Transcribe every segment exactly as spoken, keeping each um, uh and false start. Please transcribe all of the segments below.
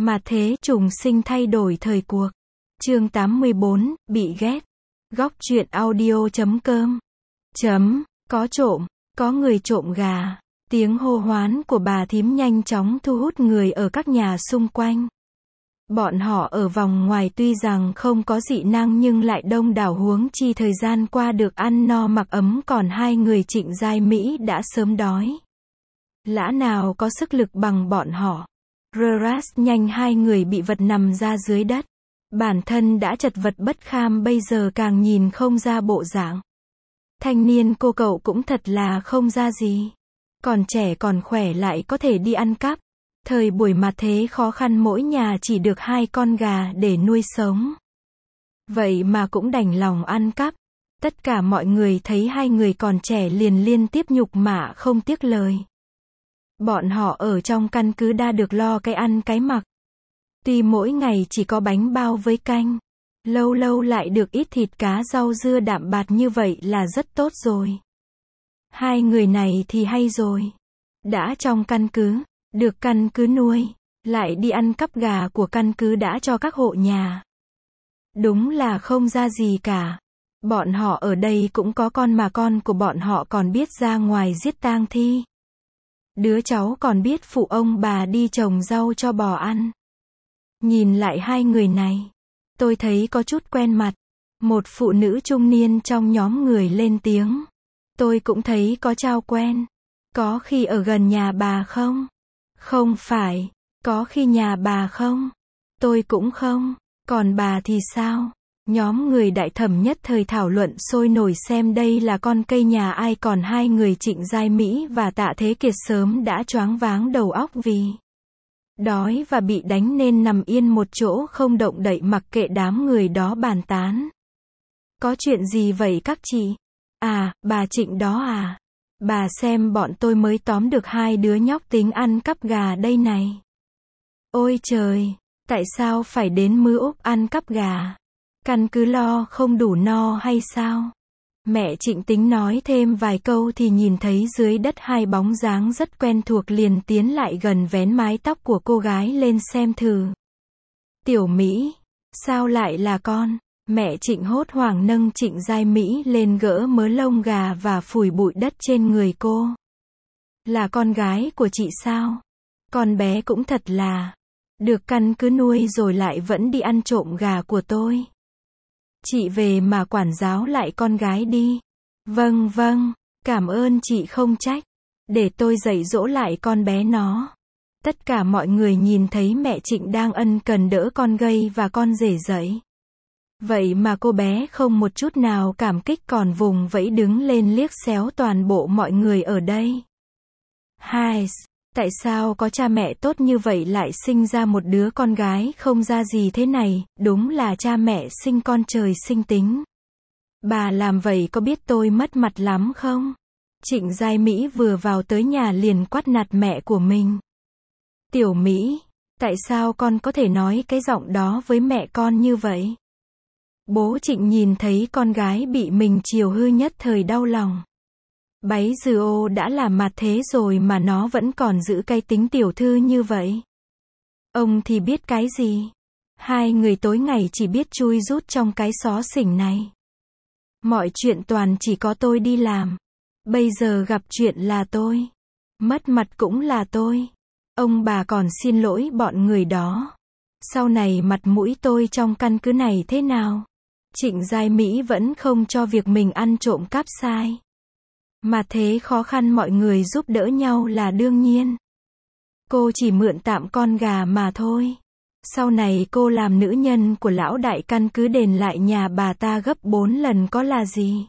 Mà thế trùng sinh thay đổi thời cuộc. Chương tám mươi bốn, bị ghét. Góc truyện audio chấm com. Chấm, có trộm, có người trộm gà. Tiếng hô hoán của bà thím nhanh chóng thu hút người ở các nhà xung quanh. Bọn họ ở vòng ngoài tuy rằng không có dị năng nhưng lại đông đảo, huống chi thời gian qua được ăn no mặc ấm, còn hai người Trịnh Giai Mỹ đã sớm đói. Lã nào có sức lực bằng bọn họ. Rras nhanh hai người bị vật nằm ra dưới đất. Bản thân đã chật vật bất kham bây giờ càng nhìn không ra bộ dạng. Thanh niên cô cậu cũng thật là không ra gì. Còn trẻ còn khỏe lại có thể đi ăn cắp. Thời buổi mà thế khó khăn mỗi nhà chỉ được hai con gà để nuôi sống. Vậy mà cũng đành lòng ăn cắp. Tất cả mọi người thấy hai người còn trẻ liền liên tiếp nhục mạ không tiếc lời. Bọn họ ở trong căn cứ đã được lo cái ăn cái mặc. Tuy mỗi ngày chỉ có bánh bao với canh, lâu lâu lại được ít thịt cá rau dưa đạm bạt như vậy là rất tốt rồi. Hai người này thì hay rồi. Đã trong căn cứ, được căn cứ nuôi, lại đi ăn cắp gà của căn cứ đã cho các hộ nhà. Đúng là không ra gì cả. Bọn họ ở đây cũng có con mà con của bọn họ còn biết ra ngoài giết tang thi. Đứa cháu còn biết phụ ông bà đi trồng rau cho bò ăn. Nhìn lại hai người này, tôi thấy có chút quen mặt. Một phụ nữ trung niên trong nhóm người lên tiếng. Tôi cũng thấy có trao quen. Có khi ở gần nhà bà không? Không phải. Có khi nhà bà không? Tôi cũng không. Còn bà thì sao? Nhóm người đại thẩm nhất thời thảo luận sôi nổi xem đây là con cây nhà ai, còn hai người Trịnh Giai Mỹ và Tạ Thế Kiệt sớm đã choáng váng đầu óc vì đói và bị đánh nên nằm yên một chỗ không động đậy mặc kệ đám người đó bàn tán. Có chuyện gì vậy các chị? À, bà Trịnh đó à? Bà xem bọn tôi mới tóm được hai đứa nhóc tính ăn cắp gà đây này. Ôi trời, tại sao phải đến mưa Úc ăn cắp gà? Căn cứ lo không đủ no hay sao? Mẹ Trịnh tính nói thêm vài câu thì nhìn thấy dưới đất hai bóng dáng rất quen thuộc liền tiến lại gần vén mái tóc của cô gái lên xem thử. Tiểu Mỹ, sao lại là con? Mẹ Trịnh hốt hoảng nâng Trịnh Giai Mỹ lên gỡ mớ lông gà và phủi bụi đất trên người cô. Là con gái của chị sao? Con bé cũng thật là được căn cứ nuôi rồi lại vẫn đi ăn trộm gà của tôi. Chị về mà quản giáo lại con gái đi. Vâng vâng, cảm ơn chị không trách. Để tôi dạy dỗ lại con bé nó. Tất cả mọi người nhìn thấy mẹ Trịnh đang ân cần đỡ con gây và con rể dậy. Vậy mà cô bé không một chút nào cảm kích còn vùng vẫy đứng lên liếc xéo toàn bộ mọi người ở đây. Hai, tại sao có cha mẹ tốt như vậy lại sinh ra một đứa con gái không ra gì thế này, đúng là cha mẹ sinh con trời sinh tính. Bà làm vậy có biết tôi mất mặt lắm không? Trịnh Giai Mỹ vừa vào tới nhà liền quát nạt mẹ của mình. Tiểu Mỹ, tại sao con có thể nói cái giọng đó với mẹ con như vậy? Bố Trịnh nhìn thấy con gái bị mình chiều hư nhất thời đau lòng. Báy dừ ô đã là mặt thế rồi mà nó vẫn còn giữ cái tính tiểu thư như vậy. Ông thì biết cái gì? Hai người tối ngày chỉ biết chui rút trong cái xó xỉnh này. Mọi chuyện toàn chỉ có tôi đi làm. Bây giờ gặp chuyện là tôi. Mất mặt cũng là tôi. Ông bà còn xin lỗi bọn người đó. Sau này mặt mũi tôi trong căn cứ này thế nào? Trịnh Giai Mỹ vẫn không cho việc mình ăn trộm cắp sai. Mà thế khó khăn mọi người giúp đỡ nhau là đương nhiên. Cô chỉ mượn tạm con gà mà thôi. Sau này cô làm nữ nhân của lão đại căn cứ đền lại nhà bà ta gấp bốn lần có là gì?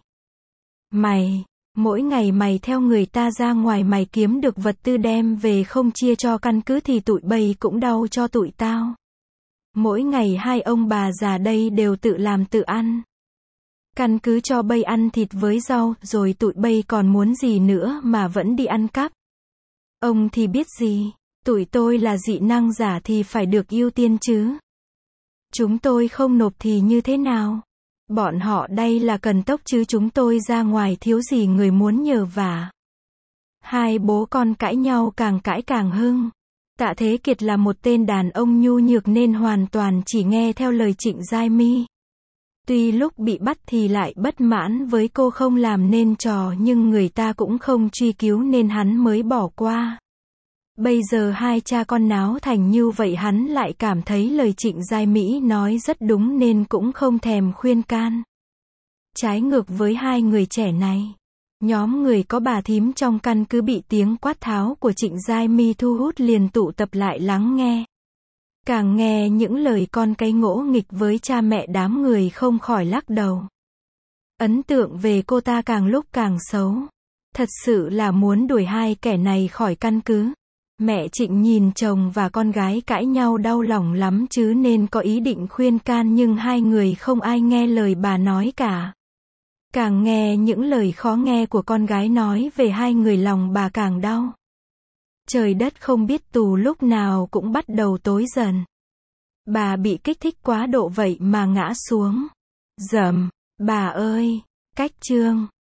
Mày, mỗi ngày mày theo người ta ra ngoài mày kiếm được vật tư đem về không chia cho căn cứ thì tụi bay cũng đau cho tụi tao. Mỗi ngày hai ông bà già đây đều tự làm tự ăn. Căn cứ cho bay ăn thịt với rau, rồi tụi bay còn muốn gì nữa mà vẫn đi ăn cắp. Ông thì biết gì, tụi tôi là dị năng giả thì phải được ưu tiên chứ. Chúng tôi không nộp thì như thế nào? Bọn họ đây là cần tốc chứ chúng tôi ra ngoài thiếu gì người muốn nhờ vả. Hai bố con cãi nhau càng cãi càng hưng. Tạ Thế Kiệt là một tên đàn ông nhu nhược nên hoàn toàn chỉ nghe theo lời Trịnh Giai Mi. Tuy lúc bị bắt thì lại bất mãn với cô không làm nên trò nhưng người ta cũng không truy cứu nên hắn mới bỏ qua. Bây giờ hai cha con náo thành như vậy hắn lại cảm thấy lời Trịnh Giai Mỹ nói rất đúng nên cũng không thèm khuyên can. Trái ngược với hai người trẻ này, nhóm người có bà thím trong căn cứ bị tiếng quát tháo của Trịnh Giai Mi thu hút liền tụ tập lại lắng nghe. Càng nghe những lời con cái ngỗ nghịch với cha mẹ đám người không khỏi lắc đầu. Ấn tượng về cô ta càng lúc càng xấu. Thật sự là muốn đuổi hai kẻ này khỏi căn cứ. Mẹ Trịnh nhìn chồng và con gái cãi nhau đau lòng lắm chứ nên có ý định khuyên can nhưng hai người không ai nghe lời bà nói cả. Càng nghe những lời khó nghe của con gái nói về hai người lòng bà càng đau. Trời đất không biết tù lúc nào cũng bắt đầu tối dần. Bà bị kích thích quá độ vậy mà ngã xuống. Dầm, bà ơi, cách chương.